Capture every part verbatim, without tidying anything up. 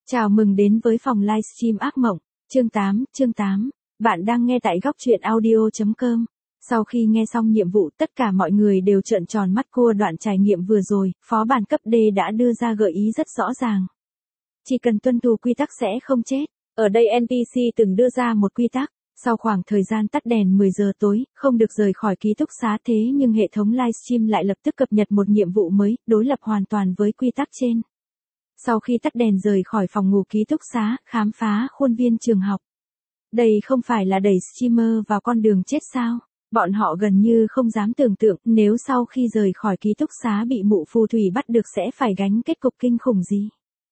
Chào mừng đến với phòng livestream ác mộng, chương tám, chương tám. Bạn đang nghe tại góc truyện audio chấm com. Sau khi nghe xong nhiệm vụ, tất cả mọi người đều trợn tròn mắt cua. Đoạn trải nghiệm vừa rồi, phó bản cấp D đã đưa ra gợi ý rất rõ ràng. Chỉ cần tuân thủ quy tắc sẽ không chết. Ở đây en pê xê từng đưa ra một quy tắc, sau khoảng thời gian tắt đèn mười giờ tối, không được rời khỏi ký túc xá. Thế nhưng hệ thống livestream lại lập tức cập nhật một nhiệm vụ mới, đối lập hoàn toàn với quy tắc trên. Sau khi tắt đèn rời khỏi phòng ngủ ký túc xá, khám phá khuôn viên trường học. Đây không phải là đẩy streamer vào con đường chết sao? Bọn họ gần như không dám tưởng tượng nếu sau khi rời khỏi ký túc xá bị mụ phù thủy bắt được sẽ phải gánh kết cục kinh khủng gì.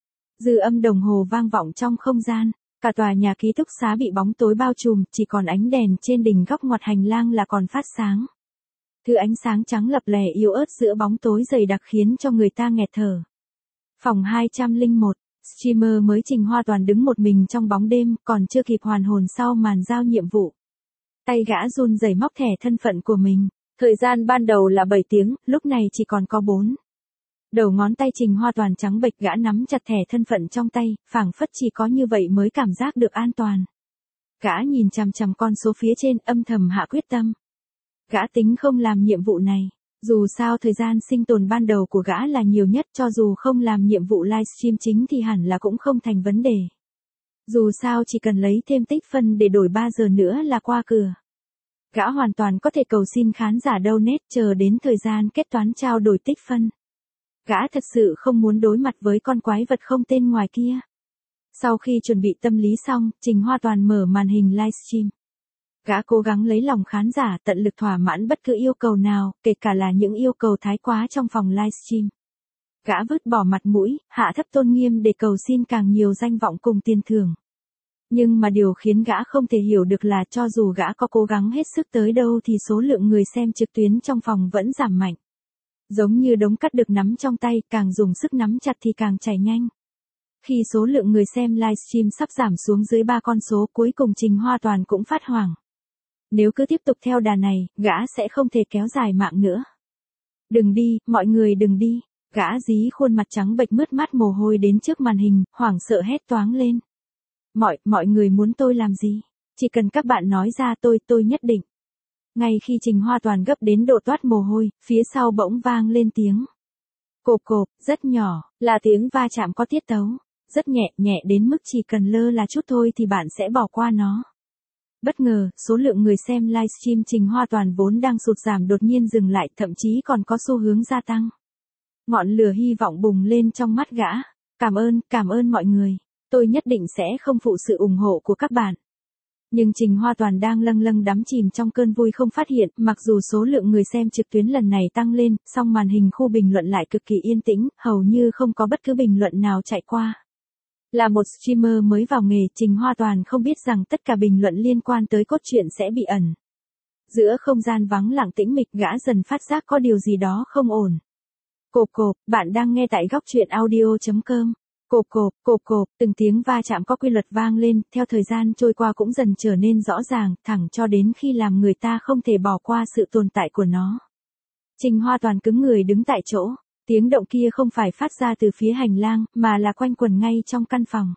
Dư âm đồng hồ vang vọng trong không gian, cả tòa nhà ký túc xá bị bóng tối bao trùm, chỉ còn ánh đèn trên đỉnh góc ngoặt hành lang là còn phát sáng. Thứ ánh sáng trắng lập lè yếu ớt giữa bóng tối dày đặc khiến cho người ta nghẹt thở. Phòng hai không một, streamer mới Trình Hoa Toàn đứng một mình trong bóng đêm, còn chưa kịp hoàn hồn sau màn giao nhiệm vụ. Tay gã run rẩy móc thẻ thân phận của mình. Thời gian ban đầu là bảy tiếng, lúc này chỉ còn có bốn. Đầu ngón tay Trình Hoa Toàn trắng bệch, gã nắm chặt thẻ thân phận trong tay, phảng phất chỉ có như vậy mới cảm giác được an toàn. Gã nhìn chằm chằm con số phía trên, âm thầm hạ quyết tâm. Gã tính không làm nhiệm vụ này. Dù sao thời gian sinh tồn ban đầu của gã là nhiều nhất, cho dù không làm nhiệm vụ livestream chính thì hẳn là cũng không thành vấn đề. Dù sao chỉ cần lấy thêm tích phân để đổi ba giờ nữa là qua cửa. Gã hoàn toàn có thể cầu xin khán giả donate chờ đến thời gian kết toán trao đổi tích phân. Gã thật sự không muốn đối mặt với con quái vật không tên ngoài kia. Sau khi chuẩn bị tâm lý xong, Trình Hoa Toàn mở màn hình livestream. Gã cố gắng lấy lòng khán giả, tận lực thỏa mãn bất cứ yêu cầu nào, kể cả là những yêu cầu thái quá trong phòng livestream. Gã vứt bỏ mặt mũi, hạ thấp tôn nghiêm để cầu xin càng nhiều danh vọng cùng tiền thưởng. Nhưng mà điều khiến gã không thể hiểu được là cho dù gã có cố gắng hết sức tới đâu thì số lượng người xem trực tuyến trong phòng vẫn giảm mạnh. Giống như đống cát được nắm trong tay, càng dùng sức nắm chặt thì càng chảy nhanh. Khi số lượng người xem livestream sắp giảm xuống dưới ba con số, cuối cùng Trình Hoa Toàn cũng phát hoảng. Nếu cứ tiếp tục theo đà này, gã sẽ không thể kéo dài mạng nữa. Đừng đi, mọi người đừng đi. Gã dí khuôn mặt trắng bệch mướt mát mồ hôi đến trước màn hình, hoảng sợ hét toáng lên. Mọi, mọi người muốn tôi làm gì? Chỉ cần các bạn nói ra tôi, tôi nhất định. Ngay khi Trình Hoa Toàn gấp đến độ toát mồ hôi, phía sau bỗng vang lên tiếng. Cộp cộp, rất nhỏ, là tiếng va chạm có tiết tấu. Rất nhẹ, nhẹ đến mức chỉ cần lơ là chút thôi thì bạn sẽ bỏ qua nó. Bất ngờ, số lượng người xem livestream Trình Hoa Toàn vốn đang sụt giảm đột nhiên dừng lại, thậm chí còn có xu hướng gia tăng. Ngọn lửa hy vọng bùng lên trong mắt gã. Cảm ơn, cảm ơn mọi người. Tôi nhất định sẽ không phụ sự ủng hộ của các bạn. Nhưng Trình Hoa Toàn đang lâng lâng đắm chìm trong cơn vui không phát hiện, mặc dù số lượng người xem trực tuyến lần này tăng lên, song màn hình khu bình luận lại cực kỳ yên tĩnh, hầu như không có bất cứ bình luận nào chạy qua. Là một streamer mới vào nghề, Trình Hoa Toàn không biết rằng tất cả bình luận liên quan tới cốt truyện sẽ bị ẩn. Giữa không gian vắng lặng tĩnh mịch, gã dần phát giác có điều gì đó không ổn. Cộp cộp, bạn đang nghe tại góc truyện audio chấm com. Cộp cộp, cộp cộp, từng tiếng va chạm có quy luật vang lên, theo thời gian trôi qua cũng dần trở nên rõ ràng, thẳng cho đến khi làm người ta không thể bỏ qua sự tồn tại của nó. Trình Hoa Toàn cứng người đứng tại chỗ. Tiếng động kia không phải phát ra từ phía hành lang, mà là quanh quẩn ngay trong căn phòng.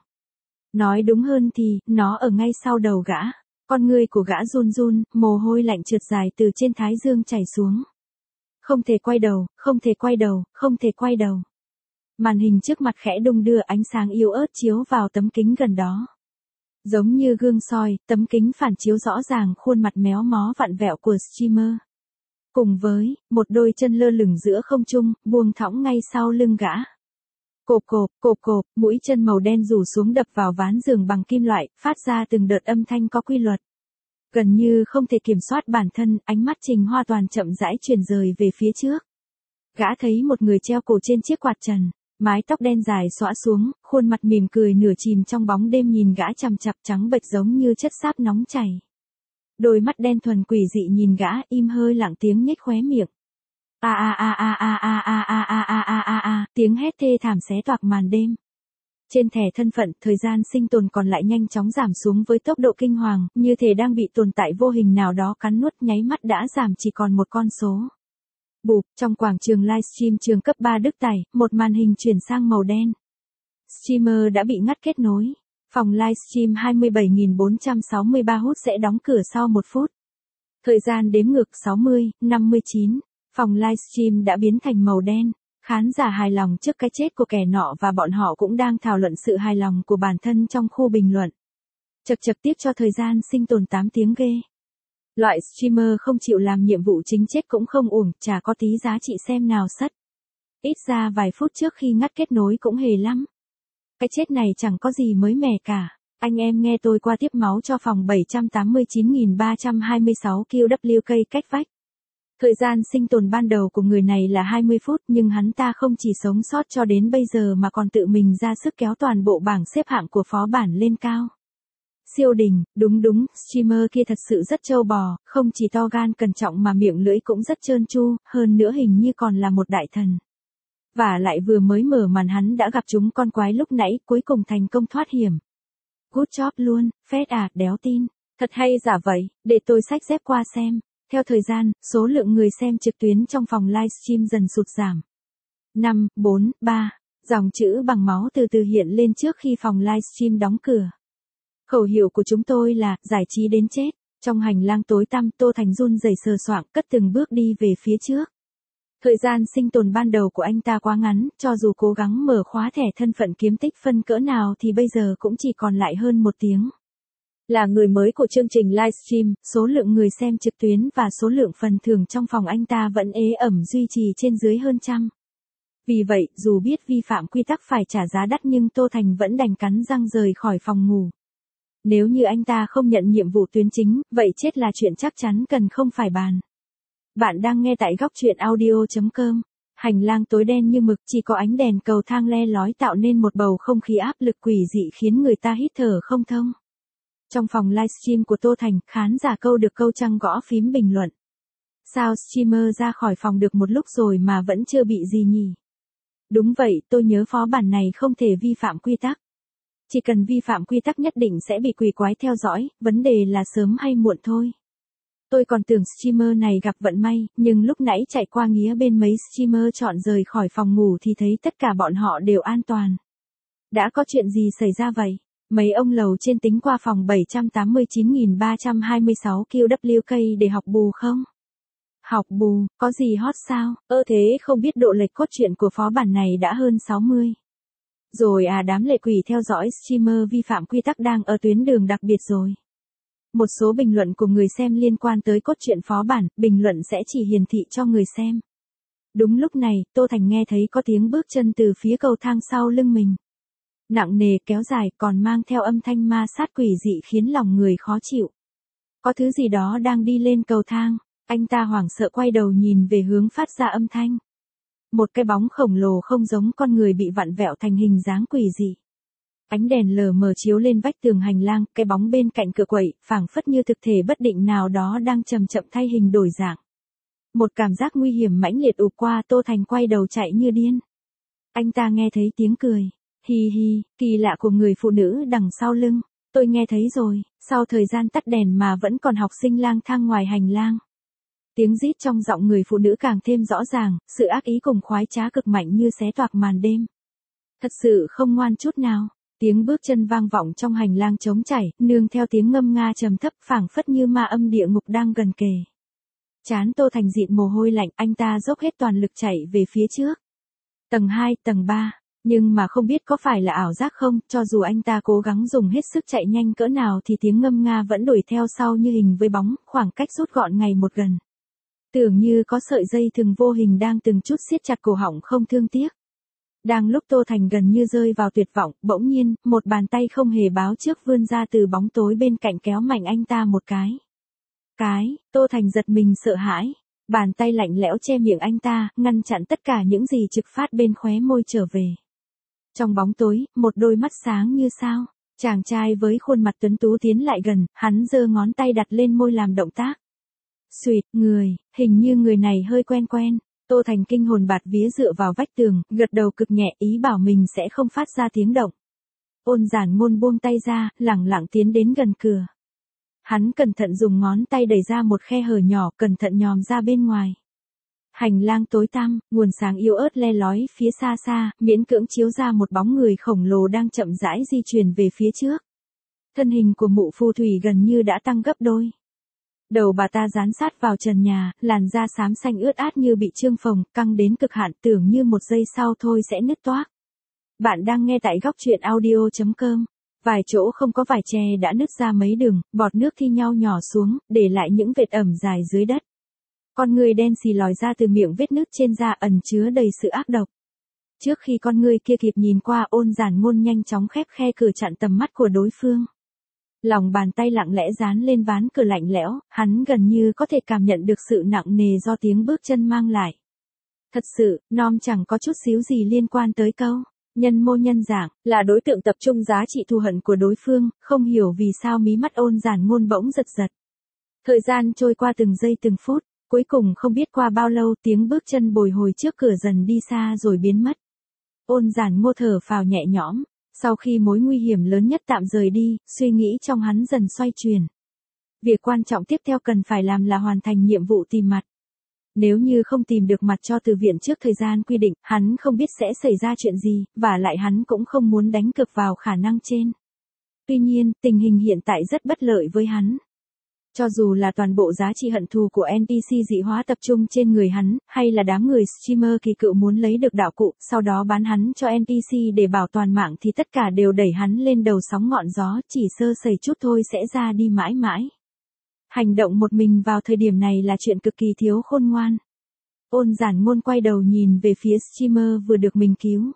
Nói đúng hơn thì, nó ở ngay sau đầu gã. Con người của gã run run, mồ hôi lạnh trượt dài từ trên thái dương chảy xuống. Không thể quay đầu, không thể quay đầu, không thể quay đầu. Màn hình trước mặt khẽ đung đưa, ánh sáng yếu ớt chiếu vào tấm kính gần đó. Giống như gương soi, tấm kính phản chiếu rõ ràng khuôn mặt méo mó vặn vẹo của streamer. Cùng với, một đôi chân lơ lửng giữa không trung, buông thõng ngay sau lưng gã. Cộp cộp, cộp cộp, mũi chân màu đen rủ xuống đập vào ván giường bằng kim loại, phát ra từng đợt âm thanh có quy luật. Gần như không thể kiểm soát bản thân, ánh mắt Trình Hoa Toàn chậm rãi chuyển rời về phía trước. Gã thấy một người treo cổ trên chiếc quạt trần, mái tóc đen dài xõa xuống, khuôn mặt mỉm cười nửa chìm trong bóng đêm nhìn gã chằm chằm, trắng bệch giống như chất sáp nóng chảy. Đôi mắt đen thuần quỷ dị nhìn gã, im hơi lặng tiếng nhếch khóe miệng. A a a a a a a a a a a a a, tiếng hét thê thảm xé toạc màn đêm. Trên thẻ thân phận, thời gian sinh tồn còn lại nhanh chóng giảm xuống với tốc độ kinh hoàng, như thể đang bị tồn tại vô hình nào đó cắn nuốt, nháy mắt đã giảm chỉ còn một con số. Bụp, trong quảng trường livestream trường cấp ba Đức Tài, một màn hình chuyển sang màu đen. Streamer đã bị ngắt kết nối. Phòng livestream hai mươi bảy nghìn bốn trăm sáu mươi ba hút sẽ đóng cửa sau một phút. Thời gian đếm ngược sáu mươi, năm mươi chín. Phòng livestream đã biến thành màu đen. Khán giả hài lòng trước cái chết của kẻ nọ và bọn họ cũng đang thảo luận sự hài lòng của bản thân trong khu bình luận. Chật chật tiếp cho thời gian sinh tồn tám tiếng ghê. Loại streamer không chịu làm nhiệm vụ chính chết cũng không uổng, chả có tí giá trị xem nào sất. Ít ra vài phút trước khi ngắt kết nối cũng hề lắm. Cái chết này chẳng có gì mới mẻ cả. Anh em nghe tôi qua tiếp máu cho phòng bảy trăm tám mươi chín nghìn ba trăm hai mươi sáu Q W K cách vách. Thời gian sinh tồn ban đầu của người này là hai mươi phút nhưng hắn ta không chỉ sống sót cho đến bây giờ mà còn tự mình ra sức kéo toàn bộ bảng xếp hạng của phó bản lên cao. Siêu đỉnh, đúng đúng, streamer kia thật sự rất trâu bò, không chỉ to gan cẩn trọng mà miệng lưỡi cũng rất trơn tru, hơn nữa hình như còn là một đại thần. Và lại vừa mới mở màn hắn đã gặp chúng con quái lúc nãy, cuối cùng thành công thoát hiểm. Good job luôn, phết à, đéo tin. Thật hay giả vậy, để tôi xách dép qua xem. Theo thời gian, số lượng người xem trực tuyến trong phòng livestream dần sụt giảm. năm, bốn, ba. Dòng chữ bằng máu từ từ hiện lên trước khi phòng livestream đóng cửa. Khẩu hiệu của chúng tôi là, giải trí đến chết. Trong hành lang tối tăm, Tô Thành run rẩy sờ soạng cất từng bước đi về phía trước. Thời gian sinh tồn ban đầu của anh ta quá ngắn, cho dù cố gắng mở khóa thẻ thân phận kiếm tích phân cỡ nào thì bây giờ cũng chỉ còn lại hơn một tiếng. Là người mới của chương trình livestream, số lượng người xem trực tuyến và số lượng phần thưởng trong phòng anh ta vẫn ế ẩm duy trì trên dưới hơn trăm. Vì vậy, dù biết vi phạm quy tắc phải trả giá đắt nhưng Tô Thành vẫn đành cắn răng rời khỏi phòng ngủ. Nếu như anh ta không nhận nhiệm vụ tuyến chính, vậy chết là chuyện chắc chắn cần không phải bàn. Bạn đang nghe tại góc truyện audio chấm com. Hành lang tối đen như mực, chỉ có ánh đèn cầu thang le lói tạo nên một bầu không khí áp lực quỷ dị khiến người ta hít thở không thông. Trong phòng livestream của Tô Thành, khán giả câu được câu trăng gõ phím bình luận. Sao streamer ra khỏi phòng được một lúc rồi mà vẫn chưa bị gì nhỉ? Đúng vậy, tôi nhớ phó bản này không thể vi phạm quy tắc. Chỉ cần vi phạm quy tắc nhất định sẽ bị quỷ quái theo dõi, vấn đề là sớm hay muộn thôi. Tôi còn tưởng streamer này gặp vận may, nhưng lúc nãy chạy qua nghía bên mấy streamer chọn rời khỏi phòng ngủ thì thấy tất cả bọn họ đều an toàn. Đã có chuyện gì xảy ra vậy? Mấy ông lầu trên tính qua phòng bảy trăm tám mươi chín nghìn ba trăm hai mươi sáu Q W K để học bù không? Học bù, có gì hot sao? Ơ thế không biết độ lệch cốt truyện của phó bản này đã hơn sáu mươi. Rồi à, đám lệ quỷ theo dõi streamer vi phạm quy tắc đang ở tuyến đường đặc biệt rồi. Một số bình luận của người xem liên quan tới cốt truyện phó bản, bình luận sẽ chỉ hiển thị cho người xem. Đúng lúc này, Tô Thành nghe thấy có tiếng bước chân từ phía cầu thang sau lưng mình. Nặng nề kéo dài còn mang theo âm thanh ma sát quỷ dị khiến lòng người khó chịu. Có thứ gì đó đang đi lên cầu thang, anh ta hoảng sợ quay đầu nhìn về hướng phát ra âm thanh. Một cái bóng khổng lồ không giống con người bị vặn vẹo thành hình dáng quỷ dị. Ánh đèn lờ mờ chiếu lên vách tường hành lang, cái bóng bên cạnh cửa quậy, phảng phất như thực thể bất định nào đó đang chậm chậm thay hình đổi dạng. Một cảm giác nguy hiểm mãnh liệt ùa qua, Tô Thành quay đầu chạy như điên. Anh ta nghe thấy tiếng cười. Hi hi, kỳ lạ của người phụ nữ đằng sau lưng. Tôi nghe thấy rồi, sau thời gian tắt đèn mà vẫn còn học sinh lang thang ngoài hành lang. Tiếng rít trong giọng người phụ nữ càng thêm rõ ràng, sự ác ý cùng khoái trá cực mạnh như xé toạc màn đêm. Thật sự không ngoan chút nào. Tiếng bước chân vang vọng trong hành lang trống chảy, nương theo tiếng ngâm nga trầm thấp phảng phất như ma âm địa ngục đang gần kề. Trán Tô Thành dịn mồ hôi lạnh, anh ta dốc hết toàn lực chạy về phía trước. Tầng hai, tầng ba, nhưng mà không biết có phải là ảo giác không, cho dù anh ta cố gắng dùng hết sức chạy nhanh cỡ nào thì tiếng ngâm nga vẫn đuổi theo sau như hình với bóng, khoảng cách rút gọn ngày một gần. Tưởng như có sợi dây thừng vô hình đang từng chút siết chặt cổ họng không thương tiếc. Đang lúc Tô Thành gần như rơi vào tuyệt vọng, bỗng nhiên, một bàn tay không hề báo trước vươn ra từ bóng tối bên cạnh kéo mạnh anh ta một cái. Cái, Tô Thành giật mình sợ hãi. Bàn tay lạnh lẽo che miệng anh ta, ngăn chặn tất cả những gì trực phát bên khóe môi trở về. Trong bóng tối, một đôi mắt sáng như sao. Chàng trai với khuôn mặt tuấn tú tiến lại gần, hắn giơ ngón tay đặt lên môi làm động tác. Xuyệt, người, hình như người này hơi quen quen. Tô Thành kinh hồn bạt vía dựa vào vách tường, gật đầu cực nhẹ ý bảo mình sẽ không phát ra tiếng động. Ôn giản ngôn buông tay ra, lẳng lặng tiến đến gần cửa. Hắn cẩn thận dùng ngón tay đẩy ra một khe hở nhỏ, cẩn thận nhòm ra bên ngoài. Hành lang tối tăm, nguồn sáng yếu ớt le lói phía xa xa, miễn cưỡng chiếu ra một bóng người khổng lồ đang chậm rãi di chuyển về phía trước. Thân hình của mụ phù thủy gần như đã tăng gấp đôi. Đầu bà ta dán sát vào trần nhà, làn da xám xanh ướt át như bị trương phồng, căng đến cực hạn, tưởng như một giây sau thôi sẽ nứt toác. Bạn đang nghe tại góc truyện audio chấm com. Vài chỗ không có vải tre đã nứt ra mấy đường, bọt nước thi nhau nhỏ xuống, để lại những vệt ẩm dài dưới đất. Con người đen xì lòi ra từ miệng vết nứt trên da ẩn chứa đầy sự ác độc. Trước khi con người kia kịp nhìn qua, Ôn Giản Ngôn nhanh chóng khép khe cửa chặn tầm mắt của đối phương. Lòng bàn tay lặng lẽ dán lên ván cửa lạnh lẽo, hắn gần như có thể cảm nhận được sự nặng nề do tiếng bước chân mang lại. Thật sự, nom chẳng có chút xíu gì liên quan tới câu nhân mô nhân dạng, là đối tượng tập trung giá trị thù hận của đối phương, không hiểu vì sao mí mắt Ôn Giản Ngôn bỗng giật giật. Thời gian trôi qua từng giây từng phút, cuối cùng không biết qua bao lâu tiếng bước chân bồi hồi trước cửa dần đi xa rồi biến mất. Ôn Giản Ngôn thở phào nhẹ nhõm, sau khi mối nguy hiểm lớn nhất tạm rời đi, suy nghĩ trong hắn dần xoay chuyển. Việc quan trọng tiếp theo cần phải làm là hoàn thành nhiệm vụ tìm mặt. Nếu như không tìm được mặt cho từ viện trước thời gian quy định, hắn không biết sẽ xảy ra chuyện gì, và lại hắn cũng không muốn đánh cược vào khả năng trên. Tuy nhiên, tình hình hiện tại rất bất lợi với hắn. Cho dù là toàn bộ giá trị hận thù của en pê xê dị hóa tập trung trên người hắn, hay là đám người streamer kỳ cựu muốn lấy được đạo cụ, sau đó bán hắn cho en pê xê để bảo toàn mạng thì tất cả đều đẩy hắn lên đầu sóng ngọn gió, chỉ sơ sẩy chút thôi sẽ ra đi mãi mãi. Hành động một mình vào thời điểm này là chuyện cực kỳ thiếu khôn ngoan. Ôn Giản Ngôn quay đầu nhìn về phía streamer vừa được mình cứu.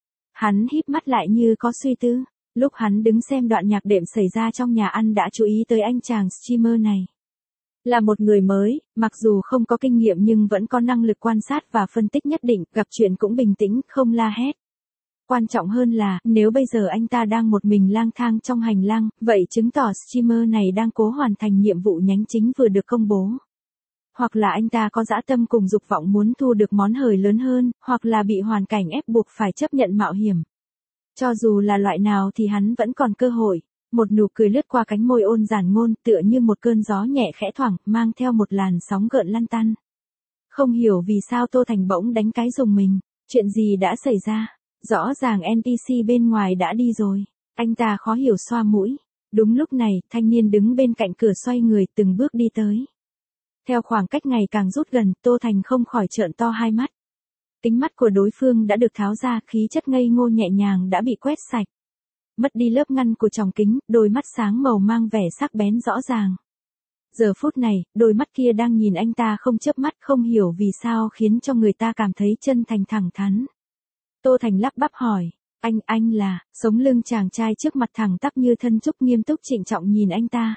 Hắn híp mắt lại như có suy tư. Lúc hắn đứng xem đoạn nhạc đệm xảy ra trong nhà ăn đã chú ý tới anh chàng streamer này. Là một người mới, mặc dù không có kinh nghiệm nhưng vẫn có năng lực quan sát và phân tích nhất định, gặp chuyện cũng bình tĩnh, không la hét. Quan trọng hơn là, nếu bây giờ anh ta đang một mình lang thang trong hành lang, vậy chứng tỏ streamer này đang cố hoàn thành nhiệm vụ nhánh chính vừa được công bố. Hoặc là anh ta có dã tâm cùng dục vọng muốn thu được món hời lớn hơn, hoặc là bị hoàn cảnh ép buộc phải chấp nhận mạo hiểm. Cho dù là loại nào thì hắn vẫn còn cơ hội. Một nụ cười lướt qua cánh môi Ôn Giản Ngôn, tựa như một cơn gió nhẹ khẽ thoảng, mang theo một làn sóng gợn lăn tăn. Không hiểu vì sao Tô Thành bỗng đánh cái rùng mình. Chuyện gì đã xảy ra? Rõ ràng en pê xê bên ngoài đã đi rồi. Anh ta khó hiểu xoa mũi. Đúng lúc này, thanh niên đứng bên cạnh cửa xoay người từng bước đi tới. Theo khoảng cách ngày càng rút gần, Tô Thành không khỏi trợn to hai mắt. Kính mắt của đối phương đã được tháo ra, khí chất ngây ngô nhẹ nhàng đã bị quét sạch. Mất đi lớp ngăn của tròng kính, đôi mắt sáng màu mang vẻ sắc bén rõ ràng. Giờ phút này, đôi mắt kia đang nhìn anh ta không chớp mắt, không hiểu vì sao khiến cho người ta cảm thấy chân thành thẳng thắn. Tô Thành lắp bắp hỏi, anh, anh là, sống lưng chàng trai trước mặt thẳng tắp như thân trúc nghiêm túc trịnh trọng nhìn anh ta.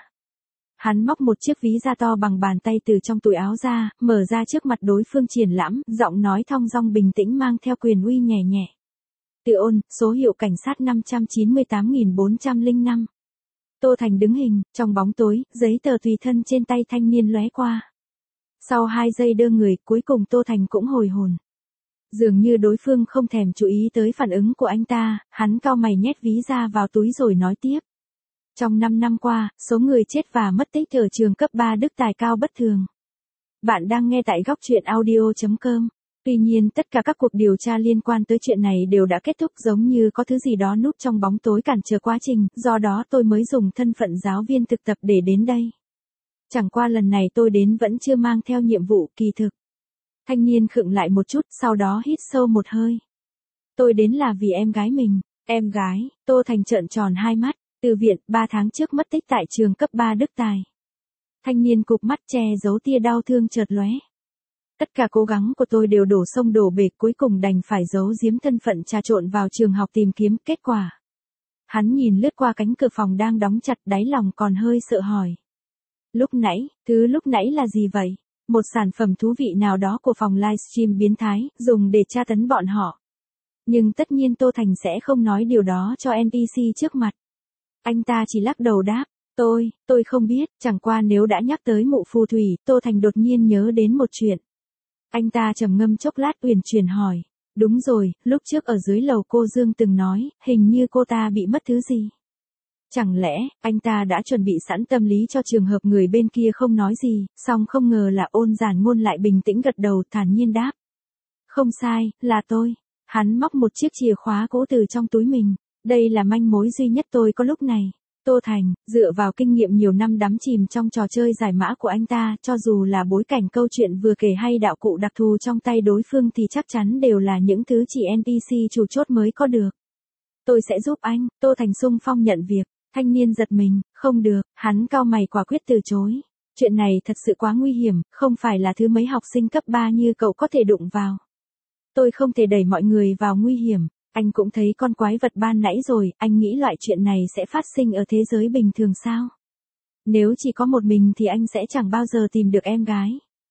Hắn móc một chiếc ví da to bằng bàn tay từ trong túi áo ra, mở ra trước mặt đối phương triển lãm, giọng nói thong dong bình tĩnh mang theo quyền uy nhẹ nhẹ. Từ Ôn, số hiệu cảnh sát năm trăm chín mươi tám nghìn bốn trăm lẻ năm. Tô Thành đứng hình, trong bóng tối, giấy tờ tùy thân trên tay thanh niên lóe qua. Sau hai giây đơ người, cuối cùng Tô Thành cũng hồi hồn. Dường như đối phương không thèm chú ý tới phản ứng của anh ta, hắn cau mày nhét ví ra vào túi rồi nói tiếp. Trong năm năm qua, số người chết và mất tích ở trường cấp ba Đức Tài cao bất thường. Bạn đang nghe tại góc truyện audio chấm com. Tuy nhiên tất cả các cuộc điều tra liên quan tới chuyện này đều đã kết thúc, giống như có thứ gì đó núp trong bóng tối cản trở quá trình, do đó tôi mới dùng thân phận giáo viên thực tập để đến đây. Chẳng qua lần này tôi đến vẫn chưa mang theo nhiệm vụ, kỳ thực. Thanh niên khựng lại một chút, sau đó hít sâu một hơi. Tôi đến là vì em gái mình. Em gái? Tô Thành trợn tròn hai mắt. Từ viện, ba tháng trước mất tích tại trường cấp ba Đức Tài. Thanh niên cụp mắt che giấu tia đau thương chợt lóe. Tất cả cố gắng của tôi đều đổ sông đổ bể, cuối cùng đành phải giấu giếm thân phận trà trộn vào trường học tìm kiếm kết quả. Hắn nhìn lướt qua cánh cửa phòng đang đóng chặt, đáy lòng còn hơi sợ hỏi. Lúc nãy, thứ lúc nãy là gì vậy? Một sản phẩm thú vị nào đó của phòng livestream biến thái, dùng để tra tấn bọn họ. Nhưng tất nhiên Tô Thành sẽ không nói điều đó cho en pê xê trước mặt. Anh ta chỉ lắc đầu đáp, tôi, tôi không biết, chẳng qua nếu đã nhắc tới mụ phù thủy, Tô Thành đột nhiên nhớ đến một chuyện. Anh ta trầm ngâm chốc lát uyển chuyển hỏi, đúng rồi, lúc trước ở dưới lầu cô Dương từng nói, hình như cô ta bị mất thứ gì. Chẳng lẽ, anh ta đã chuẩn bị sẵn tâm lý cho trường hợp người bên kia không nói gì, song không ngờ là Ôn Giản Ngôn lại bình tĩnh gật đầu thản nhiên đáp. Không sai, là tôi. Hắn móc một chiếc chìa khóa cũ từ trong túi mình. Đây là manh mối duy nhất tôi có lúc này. Tô Thành, dựa vào kinh nghiệm nhiều năm đắm chìm trong trò chơi giải mã của anh ta, cho dù là bối cảnh câu chuyện vừa kể hay đạo cụ đặc thù trong tay đối phương thì chắc chắn đều là những thứ chỉ en pê xê chủ chốt mới có được. Tôi sẽ giúp anh, Tô Thành xung phong nhận việc. Thanh niên giật mình, không được, hắn cau mày quả quyết từ chối. Chuyện này thật sự quá nguy hiểm, không phải là thứ mấy học sinh cấp ba như cậu có thể đụng vào. Tôi không thể đẩy mọi người vào nguy hiểm. Anh cũng thấy con quái vật ban nãy rồi, anh nghĩ loại chuyện này sẽ phát sinh ở thế giới bình thường sao? Nếu chỉ có một mình thì anh sẽ chẳng bao giờ tìm được em gái.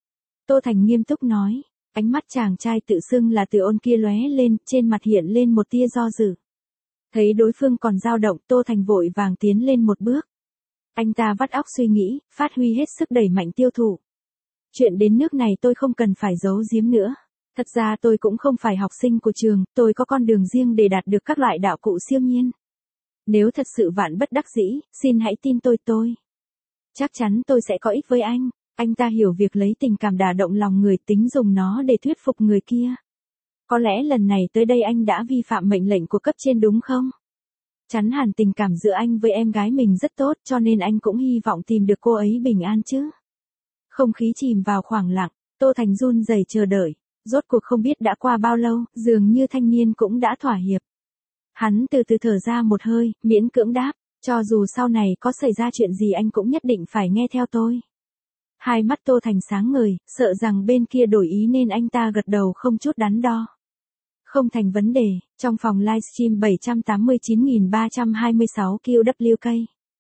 Tô Thành nghiêm túc nói, ánh mắt chàng trai tự xưng là Từ Ôn kia lóe lên, trên mặt hiện lên một tia do dự. Thấy đối phương còn dao động, Tô Thành vội vàng tiến lên một bước. Anh ta vắt óc suy nghĩ, phát huy hết sức đẩy mạnh tiêu thụ. Chuyện đến nước này tôi không cần phải giấu giếm nữa. Thật ra tôi cũng không phải học sinh của trường, tôi có con đường riêng để đạt được các loại đạo cụ siêu nhiên. Nếu thật sự vạn bất đắc dĩ, xin hãy tin tôi tôi. Chắc chắn tôi sẽ có ích với anh. Anh ta hiểu việc lấy tình cảm đả động lòng người, tính dùng nó để thuyết phục người kia. Có lẽ lần này tới đây anh đã vi phạm mệnh lệnh của cấp trên đúng không? Chắn hẳn tình cảm giữa anh với em gái mình rất tốt, cho nên anh cũng hy vọng tìm được cô ấy bình an chứ. Không khí chìm vào khoảng lặng, Tô Thành run rẩy chờ đợi. Rốt cuộc không biết đã qua bao lâu, dường như thanh niên cũng đã thỏa hiệp. Hắn từ từ thở ra một hơi, miễn cưỡng đáp, cho dù sau này có xảy ra chuyện gì anh cũng nhất định phải nghe theo tôi. Hai mắt Tô Thành sáng ngời, sợ rằng bên kia đổi ý nên anh ta gật đầu không chút đắn đo. Không thành vấn đề, trong phòng livestream bảy trăm tám mươi chín nghìn ba trăm hai mươi sáu Q W K.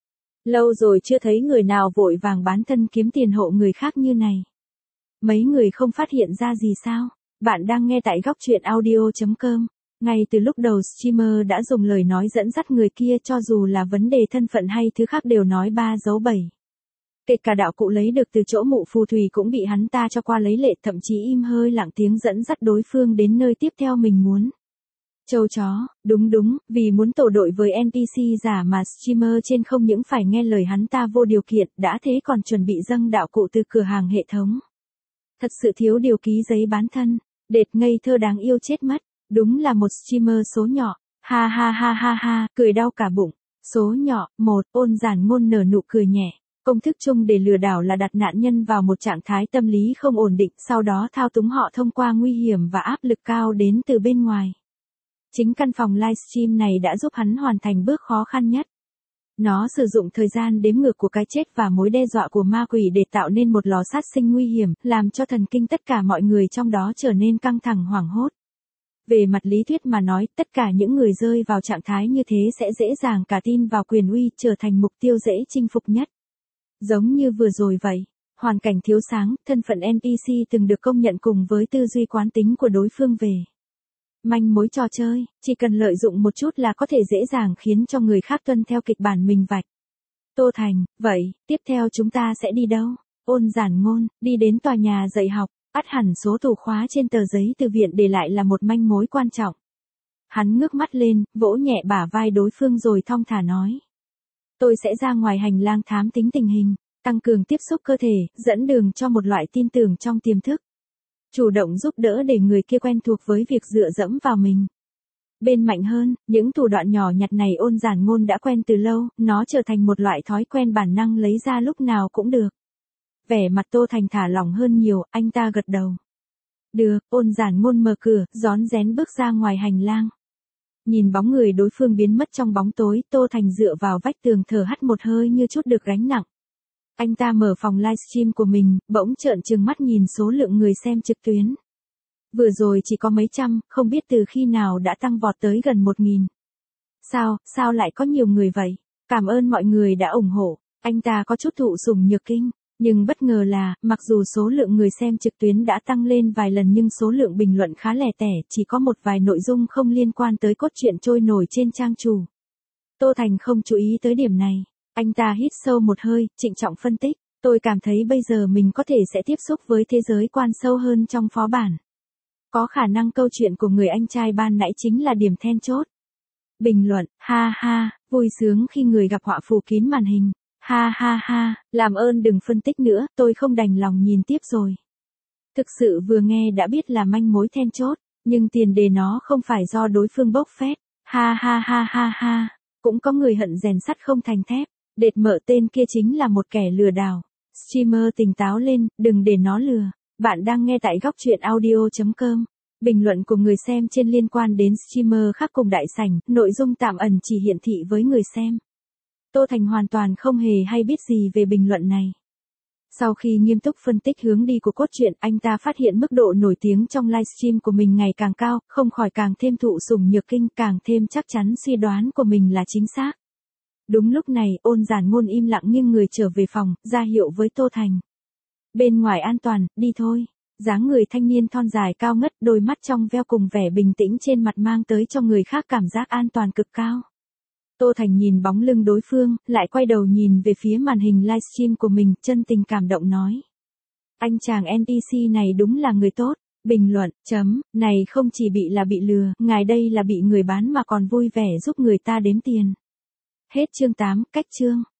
Lâu rồi chưa thấy người nào vội vàng bán thân kiếm tiền hộ người khác như này. Mấy người không phát hiện ra gì sao? Bạn đang nghe tại góc truyện audio chấm com. Ngay từ lúc đầu streamer đã dùng lời nói dẫn dắt người kia, cho dù là vấn đề thân phận hay thứ khác đều nói ba dấu bảy. Kể cả đạo cụ lấy được từ chỗ mụ phù thủy cũng bị hắn ta cho qua lấy lệ, thậm chí im hơi lặng tiếng dẫn dắt đối phương đến nơi tiếp theo mình muốn. Châu chó, đúng đúng, vì muốn tổ đội với en pê xê giả mà streamer trên không những phải nghe lời hắn ta vô điều kiện, đã thế còn chuẩn bị dâng đạo cụ từ cửa hàng hệ thống. Thật sự thiếu điều ký giấy bán thân, đệt ngây thơ đáng yêu chết mất, đúng là một streamer số nhỏ, ha ha ha ha ha, cười đau cả bụng. Số nhỏ, một, Ôn Giản Ngôn nở nụ cười nhẹ. Công thức chung để lừa đảo là đặt nạn nhân vào một trạng thái tâm lý không ổn định, sau đó thao túng họ thông qua nguy hiểm và áp lực cao đến từ bên ngoài. Chính căn phòng livestream này đã giúp hắn hoàn thành bước khó khăn nhất. Nó sử dụng thời gian đếm ngược của cái chết và mối đe dọa của ma quỷ để tạo nên một lò sát sinh nguy hiểm, làm cho thần kinh tất cả mọi người trong đó trở nên căng thẳng hoảng hốt. Về mặt lý thuyết mà nói, tất cả những người rơi vào trạng thái như thế sẽ dễ dàng cả tin vào quyền uy, trở thành mục tiêu dễ chinh phục nhất. Giống như vừa rồi vậy, hoàn cảnh thiếu sáng, thân phận en pê xê từng được công nhận cùng với tư duy quán tính của đối phương về manh mối trò chơi, chỉ cần lợi dụng một chút là có thể dễ dàng khiến cho người khác tuân theo kịch bản mình vạch. Tô Thành, vậy, tiếp theo chúng ta sẽ đi đâu? Ôn Giản Ngôn, đi đến tòa nhà dạy học, ắt hẳn số từ khóa trên tờ giấy từ viện để lại là một manh mối quan trọng. Hắn ngước mắt lên, vỗ nhẹ bả vai đối phương rồi thong thả nói. Tôi sẽ ra ngoài hành lang thám tính tình hình, tăng cường tiếp xúc cơ thể, dẫn đường cho một loại tin tưởng trong tiềm thức. Chủ động giúp đỡ để người kia quen thuộc với việc dựa dẫm vào mình. Bên mạnh hơn, những thủ đoạn nhỏ nhặt này Ôn Giản Ngôn đã quen từ lâu, nó trở thành một loại thói quen bản năng lấy ra lúc nào cũng được. Vẻ mặt Tô Thành thả lỏng hơn nhiều, anh ta gật đầu. Được, Ôn Giản Ngôn mở cửa, rón rén bước ra ngoài hành lang. Nhìn bóng người đối phương biến mất trong bóng tối, Tô Thành dựa vào vách tường thở hắt một hơi như chút được gánh nặng. Anh ta mở phòng livestream của mình, bỗng trợn trừng mắt nhìn số lượng người xem trực tuyến. Vừa rồi chỉ có mấy trăm, không biết từ khi nào đã tăng vọt tới gần một nghìn. Sao, sao lại có nhiều người vậy? Cảm ơn mọi người đã ủng hộ. Anh ta có chút thụ sủng nhược kinh, nhưng bất ngờ là, mặc dù số lượng người xem trực tuyến đã tăng lên vài lần nhưng số lượng bình luận khá lẻ tẻ, chỉ có một vài nội dung không liên quan tới cốt truyện trôi nổi trên trang chủ. Tô Thành không chú ý tới điểm này. Anh ta hít sâu một hơi, trịnh trọng phân tích, tôi cảm thấy bây giờ mình có thể sẽ tiếp xúc với thế giới quan sâu hơn trong phó bản. Có khả năng câu chuyện của người anh trai ban nãy chính là điểm then chốt. Bình luận, ha ha, vui vui sướng khi người gặp họa phủ kín màn hình. Ha ha ha, làm ơn đừng phân tích nữa, tôi không đành lòng nhìn tiếp rồi. Thực sự vừa nghe đã biết là manh mối then chốt, nhưng tiền đề nó không phải do đối phương bốc phét. Ha ha ha ha ha, cũng có người hận rèn sắt không thành thép, đệt mở tên kia chính là một kẻ lừa đảo. Streamer tỉnh táo lên, đừng để nó lừa. Bạn đang nghe tại góc truyện audio chấm com. Bình luận của người xem trên liên quan đến streamer khác cùng đại sảnh, nội dung tạm ẩn chỉ hiển thị với người xem. Tô Thành hoàn toàn không hề hay biết gì về bình luận này. Sau khi nghiêm túc phân tích hướng đi của cốt truyện, anh ta phát hiện mức độ nổi tiếng trong livestream của mình ngày càng cao, không khỏi càng thêm thụ sủng nhược kinh, càng thêm chắc chắn suy đoán của mình là chính xác. Đúng lúc này, Ôn Giản Ngôn im lặng nghiêng người trở về phòng, ra hiệu với Tô Thành. Bên ngoài an toàn, đi thôi. Dáng người thanh niên thon dài cao ngất, đôi mắt trong veo cùng vẻ bình tĩnh trên mặt mang tới cho người khác cảm giác an toàn cực cao. Tô Thành nhìn bóng lưng đối phương, lại quay đầu nhìn về phía màn hình livestream của mình, chân tình cảm động nói. Anh chàng en pê xê này đúng là người tốt. Bình luận, chấm, này không chỉ bị là bị lừa, ngài đây là bị người bán mà còn vui vẻ giúp người ta đếm tiền. Hết chương tám, cách chương.